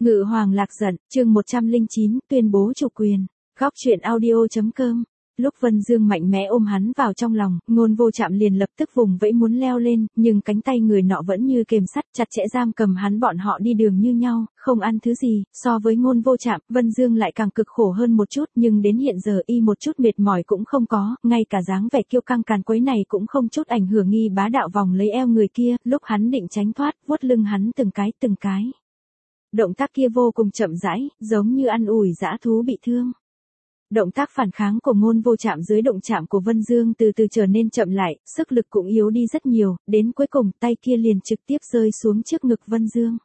Ngự hoàng lạc giận, chương 109, tuyên bố chủ quyền. Góc truyện audio.com. Lúc Vân Dương mạnh mẽ ôm hắn vào trong lòng, Ngôn Vô Trạm liền lập tức vùng vẫy muốn leo lên, nhưng cánh tay người nọ vẫn như kềm sắt chặt chẽ giam cầm hắn, bọn họ đi đường như nhau, không ăn thứ gì. So với Ngôn Vô Trạm, Vân Dương lại càng cực khổ hơn một chút, nhưng đến hiện giờ y một chút mệt mỏi cũng không có, ngay cả dáng vẻ kiêu căng càn quấy này cũng không chút ảnh hưởng. Y bá đạo vòng lấy eo người kia, lúc hắn định tránh thoát, vuốt lưng hắn từng cái. Động tác kia vô cùng chậm rãi, giống như ăn ủi dã thú bị thương. Động tác phản kháng của Ngôn Vô Trạm dưới động chạm của Vân Dương từ từ trở nên chậm lại, sức lực cũng yếu đi rất nhiều, đến cuối cùng tay kia liền trực tiếp rơi xuống trước ngực Vân Dương.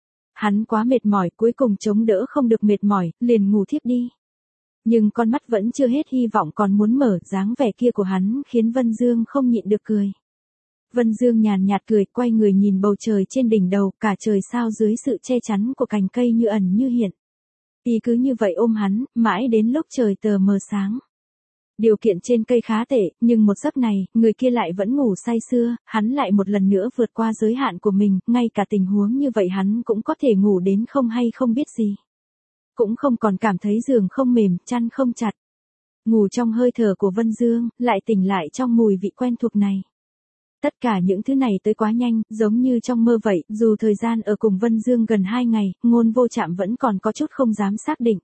Hắn quá mệt mỏi, cuối cùng chống đỡ không được mệt mỏi, liền ngủ thiếp đi. Nhưng con mắt vẫn chưa hết hy vọng còn muốn mở, dáng vẻ kia của hắn khiến Vân Dương không nhịn được cười. Vân Dương nhàn nhạt cười, quay người nhìn bầu trời trên đỉnh đầu, cả trời sao dưới sự che chắn của cành cây như ẩn như hiện. Y cứ như vậy ôm hắn, mãi đến lúc trời tờ mờ sáng. Điều kiện trên cây khá tệ, nhưng một giấc này, người kia lại vẫn ngủ say sưa, hắn lại một lần nữa vượt qua giới hạn của mình, ngay cả tình huống như vậy hắn cũng có thể ngủ đến không hay không biết gì. Cũng không còn cảm thấy giường không mềm, chăn không chặt. Ngủ trong hơi thở của Vân Dương, lại tỉnh lại trong mùi vị quen thuộc này. Tất cả những thứ này tới quá nhanh, giống như trong mơ vậy, dù thời gian ở cùng Vân Dương gần 2 ngày, Ngôn Vô Trạm vẫn còn có chút không dám xác định.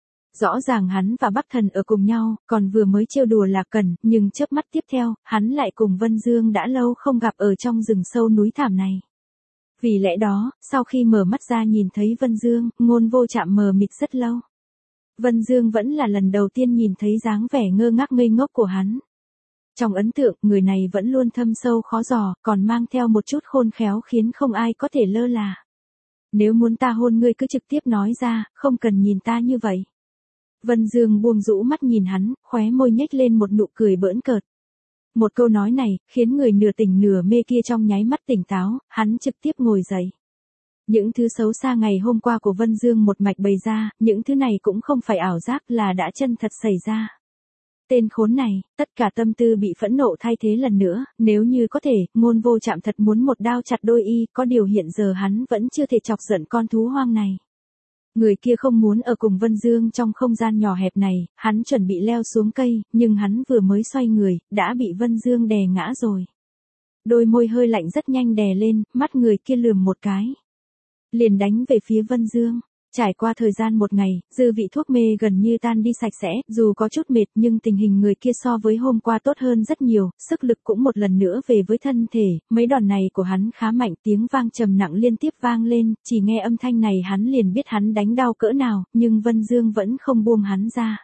Rõ ràng hắn và Bắc Thần ở cùng nhau, còn vừa mới trêu đùa Lạc Cẩn, nhưng chớp mắt tiếp theo, hắn lại cùng Vân Dương đã lâu không gặp ở trong rừng sâu núi thảm này. Vì lẽ đó, sau khi mở mắt ra nhìn thấy Vân Dương, Ngôn Vô Trạm mờ mịt rất lâu. Vân Dương vẫn là lần đầu tiên nhìn thấy dáng vẻ ngơ ngác ngây ngốc của hắn. Trong ấn tượng, người này vẫn luôn thâm sâu khó dò, còn mang theo một chút khôn khéo khiến không ai có thể lơ là. Nếu muốn ta hôn ngươi cứ trực tiếp nói ra, không cần nhìn ta như vậy. Vân Dương buông rũ mắt nhìn hắn, khóe môi nhếch lên một nụ cười bỡn cợt. Một câu nói này, khiến người nửa tỉnh nửa mê kia trong nháy mắt tỉnh táo, hắn trực tiếp ngồi dậy. Những thứ xấu xa ngày hôm qua của Vân Dương một mạch bày ra, những thứ này cũng không phải ảo giác, là đã chân thật xảy ra. Tên khốn này, tất cả tâm tư bị phẫn nộ thay thế lần nữa, nếu như có thể, Ngôn Vô Trạm thật muốn một đao chặt đôi y, có điều hiện giờ hắn vẫn chưa thể chọc giận con thú hoang này. Người kia không muốn ở cùng Vân Dương trong không gian nhỏ hẹp này, hắn chuẩn bị leo xuống cây, nhưng hắn vừa mới xoay người, đã bị Vân Dương đè ngã rồi. Đôi môi hơi lạnh rất nhanh đè lên, mắt người kia lườm một cái. Liền đánh về phía Vân Dương. Trải qua thời gian một ngày, dư vị thuốc mê gần như tan đi sạch sẽ, dù có chút mệt nhưng tình hình người kia so với hôm qua tốt hơn rất nhiều, sức lực cũng một lần nữa về với thân thể, mấy đòn này của hắn khá mạnh, tiếng vang trầm nặng liên tiếp vang lên, chỉ nghe âm thanh này hắn liền biết hắn đánh đau cỡ nào, nhưng Vân Dương vẫn không buông hắn ra.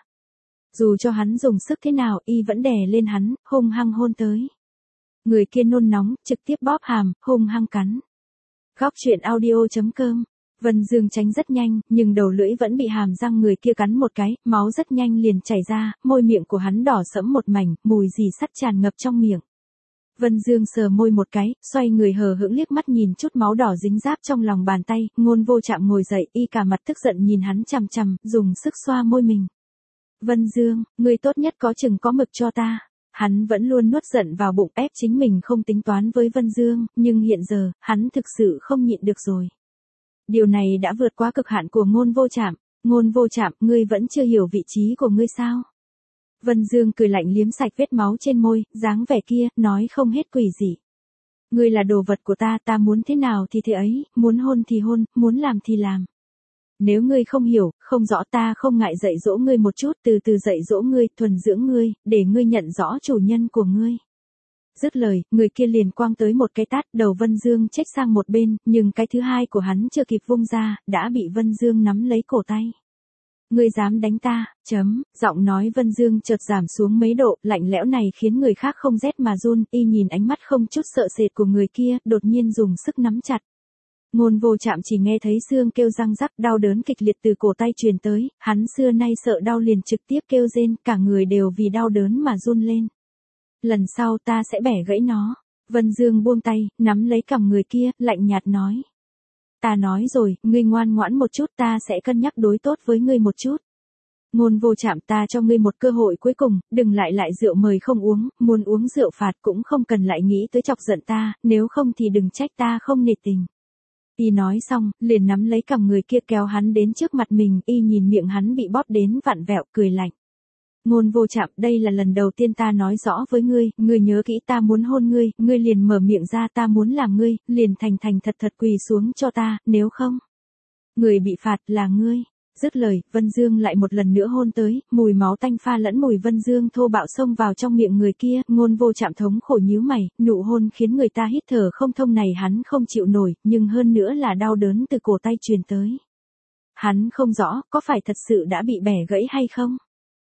Dù cho hắn dùng sức thế nào, y vẫn đè lên hắn, hung hăng hôn tới. Người kia nôn nóng, trực tiếp bóp hàm, hung hăng cắn. Góc truyện audio.com. Vân Dương tránh rất nhanh, nhưng đầu lưỡi vẫn bị hàm răng người kia cắn một cái, máu rất nhanh liền chảy ra, môi miệng của hắn đỏ sẫm một mảnh, mùi rỉ sắt tràn ngập trong miệng. Vân Dương sờ môi một cái, xoay người hờ hững liếc mắt nhìn chút máu đỏ dính ráp trong lòng bàn tay, Ngôn Vô Trạm ngồi dậy, y cả mặt tức giận nhìn hắn chằm chằm, dùng sức xoa môi mình. Vân Dương, ngươi tốt nhất có chừng có mực cho ta. Hắn vẫn luôn nuốt giận vào bụng ép chính mình không tính toán với Vân Dương, nhưng hiện giờ, hắn thực sự không nhịn được rồi. Điều này đã vượt quá cực hạn của Ngôn Vô Trạm. Ngôn Vô Trạm, ngươi vẫn chưa hiểu vị trí của ngươi sao? Vân Dương cười lạnh liếm sạch vết máu trên môi, dáng vẻ kia, nói không hết quỷ dị. Ngươi là đồ vật của ta, ta muốn thế nào thì thế ấy, muốn hôn thì hôn, muốn làm thì làm. Nếu ngươi không hiểu, không rõ ta không ngại dạy dỗ ngươi một chút, từ từ dạy dỗ ngươi, thuần dưỡng ngươi, để ngươi nhận rõ chủ nhân của ngươi. Dứt lời, người kia liền quăng tới một cái tát, đầu Vân Dương chếch sang một bên, nhưng cái thứ hai của hắn chưa kịp vung ra, đã bị Vân Dương nắm lấy cổ tay. Ngươi dám đánh ta, giọng nói Vân Dương chợt giảm xuống mấy độ, lạnh lẽo này khiến người khác không rét mà run, y nhìn ánh mắt không chút sợ sệt của người kia, đột nhiên dùng sức nắm chặt. Ngôn Vô Trạm chỉ nghe thấy xương kêu răng rắc, đau đớn kịch liệt từ cổ tay truyền tới, hắn xưa nay sợ đau liền trực tiếp kêu rên, cả người đều vì đau đớn mà run lên. Lần sau ta sẽ bẻ gãy nó. Vân Dương buông tay, nắm lấy cằm người kia, lạnh nhạt nói. Ta nói rồi, ngươi ngoan ngoãn một chút, ta sẽ cân nhắc đối tốt với ngươi một chút. Ngôn Vô Trạm, ta cho ngươi một cơ hội cuối cùng, đừng lại rượu mời không uống, muốn uống rượu phạt cũng không cần lại nghĩ tới chọc giận ta, nếu không thì đừng trách ta không nể tình. Y nói xong, liền nắm lấy cằm người kia kéo hắn đến trước mặt mình, y nhìn miệng hắn bị bóp đến vặn vẹo, cười lạnh. Ngôn Vô Trạm, đây là lần đầu tiên ta nói rõ với ngươi nhớ kỹ ta muốn hôn ngươi liền mở miệng ra ta muốn làm ngươi, liền thành thành thật thật quỳ xuống cho ta, nếu không. Người bị phạt là ngươi. Dứt lời, Vân Dương lại một lần nữa hôn tới, mùi máu tanh pha lẫn mùi Vân Dương thô bạo xông vào trong miệng người kia, Ngôn Vô Trạm thống khổ nhíu mày, nụ hôn khiến người ta hít thở không thông này hắn không chịu nổi, nhưng hơn nữa là đau đớn từ cổ tay truyền tới. Hắn không rõ, có phải thật sự đã bị bẻ gãy hay không?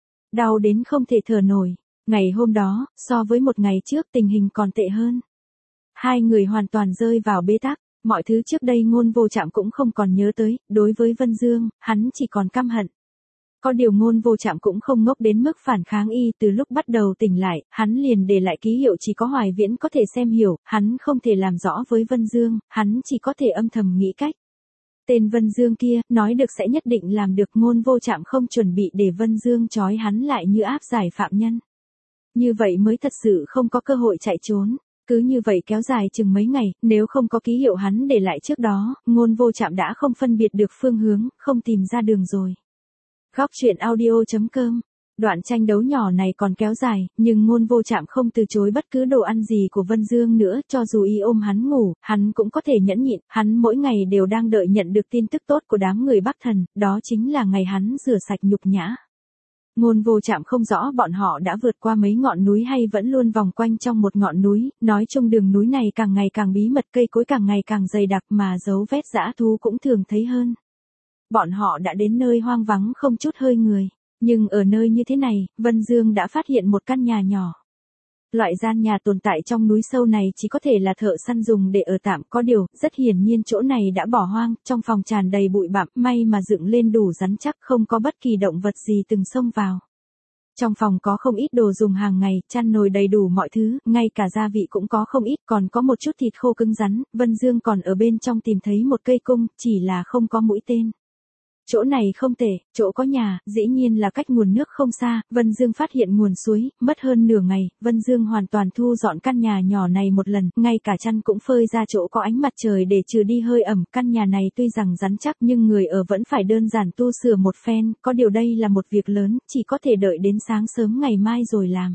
Đau đến không thể thở nổi. Ngày hôm đó, so với một ngày trước tình hình còn tệ hơn. Hai người hoàn toàn rơi vào bế tắc. Mọi thứ trước đây Ngôn Vô Trạm cũng không còn nhớ tới, đối với Vân Dương, hắn chỉ còn căm hận. Có điều Ngôn Vô Trạm cũng không ngốc đến mức phản kháng y, từ lúc bắt đầu tỉnh lại, hắn liền để lại ký hiệu chỉ có Hoài Viễn có thể xem hiểu, hắn không thể làm rõ với Vân Dương, hắn chỉ có thể âm thầm nghĩ cách. Tên Vân Dương kia, nói được sẽ nhất định làm được, Ngôn Vô Trạm không chuẩn bị để Vân Dương trói hắn lại như áp giải phạm nhân. Như vậy mới thật sự không có cơ hội chạy trốn. Cứ như vậy kéo dài chừng mấy ngày, nếu không có ký hiệu hắn để lại trước đó, Ngôn Vô Trạm đã không phân biệt được phương hướng, không tìm ra đường rồi. Góc truyện audio.com. Đoạn tranh đấu nhỏ này còn kéo dài, nhưng Ngôn Vô Trạm không từ chối bất cứ đồ ăn gì của Vân Dương nữa, cho dù y ôm hắn ngủ, hắn cũng có thể nhẫn nhịn, hắn mỗi ngày đều đang đợi nhận được tin tức tốt của đám người Bắc Thần, đó chính là ngày hắn rửa sạch nhục nhã. Ngôn Vô Trạm không rõ bọn họ đã vượt qua mấy ngọn núi hay vẫn luôn vòng quanh trong một ngọn núi, nói chung đường núi này càng ngày càng bí mật, cây cối càng ngày càng dày đặc mà dấu vết dã thú cũng thường thấy hơn. Bọn họ đã đến nơi hoang vắng không chút hơi người, nhưng ở nơi như thế này, Vân Dương đã phát hiện một căn nhà nhỏ. Loại gian nhà tồn tại trong núi sâu này chỉ có thể là thợ săn dùng để ở tạm, có điều, rất hiển nhiên chỗ này đã bỏ hoang, trong phòng tràn đầy bụi bặm, may mà dựng lên đủ rắn chắc, không có bất kỳ động vật gì từng xông vào. Trong phòng có không ít đồ dùng hàng ngày, chăn nồi đầy đủ mọi thứ, ngay cả gia vị cũng có không ít, còn có một chút thịt khô cứng rắn, Vân Dương còn ở bên trong tìm thấy một cây cung, chỉ là không có mũi tên. Chỗ này không tệ, chỗ có nhà, dĩ nhiên là cách nguồn nước không xa, Vân Dương phát hiện nguồn suối, mất hơn nửa ngày, Vân Dương hoàn toàn thu dọn căn nhà nhỏ này một lần, ngay cả chăn cũng phơi ra chỗ có ánh mặt trời để trừ đi hơi ẩm, căn nhà này tuy rằng rắn chắc nhưng người ở vẫn phải đơn giản tu sửa một phen, có điều đây là một việc lớn, chỉ có thể đợi đến sáng sớm ngày mai rồi làm.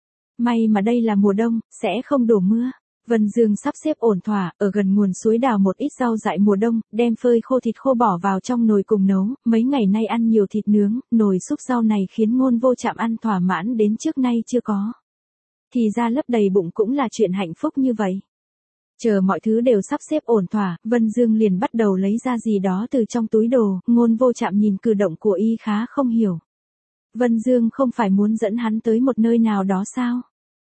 May mà đây là mùa đông, sẽ không đổ mưa. Vân Dương sắp xếp ổn thỏa, ở gần nguồn suối đào một ít rau dại mùa đông, đem phơi khô thịt khô bỏ vào trong nồi cùng nấu, mấy ngày nay ăn nhiều thịt nướng, nồi súp rau này khiến Ngôn Vô Trạm ăn thỏa mãn đến trước nay chưa có. Thì ra lấp đầy bụng cũng là chuyện hạnh phúc như vậy. Chờ mọi thứ đều sắp xếp ổn thỏa, Vân Dương liền bắt đầu lấy ra gì đó từ trong túi đồ, Ngôn Vô Trạm nhìn cử động của y khá không hiểu. Vân Dương không phải muốn dẫn hắn tới một nơi nào đó sao?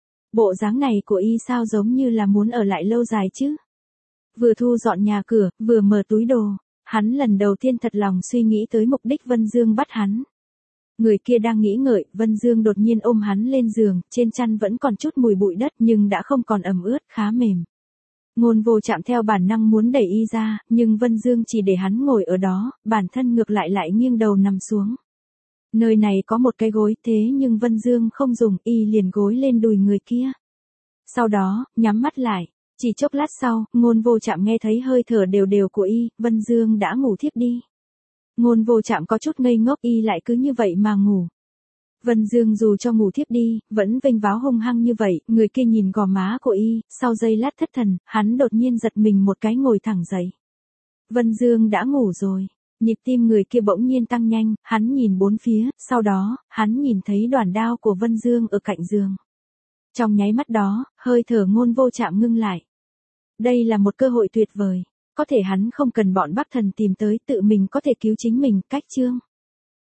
Bộ dáng này của y sao giống như là muốn ở lại lâu dài chứ? Vừa thu dọn nhà cửa, vừa mở túi đồ, hắn lần đầu tiên thật lòng suy nghĩ tới mục đích Vân Dương bắt hắn. Người kia đang nghĩ ngợi, Vân Dương đột nhiên ôm hắn lên giường, trên chăn vẫn còn chút mùi bụi đất nhưng đã không còn ẩm ướt, khá mềm. Ngôn Vô Trạm theo bản năng muốn đẩy y ra, nhưng Vân Dương chỉ để hắn ngồi ở đó, bản thân ngược lại nghiêng đầu nằm xuống. Nơi này có một cái gối, thế nhưng Vân Dương không dùng, y liền gối lên đùi người kia. Sau đó, nhắm mắt lại, chỉ chốc lát sau, Ngôn Vô Trạm nghe thấy hơi thở đều đều của y, Vân Dương đã ngủ thiếp đi. Ngôn Vô Trạm có chút ngây ngốc, y lại cứ như vậy mà ngủ. Vân Dương dù cho ngủ thiếp đi, vẫn vênh váo hung hăng như vậy, người kia nhìn gò má của y, sau giây lát thất thần, hắn đột nhiên giật mình một cái ngồi thẳng dậy. Vân Dương đã ngủ rồi. Nhịp tim người kia bỗng nhiên tăng nhanh, hắn nhìn bốn phía, sau đó, hắn nhìn thấy đoàn đao của Vân Dương ở cạnh giường. Trong nháy mắt đó, hơi thở Ngôn Vô Trạm ngưng lại. Đây là một cơ hội tuyệt vời, có thể hắn không cần bọn Bắc Thần tìm tới, tự mình có thể cứu chính mình, cách chương.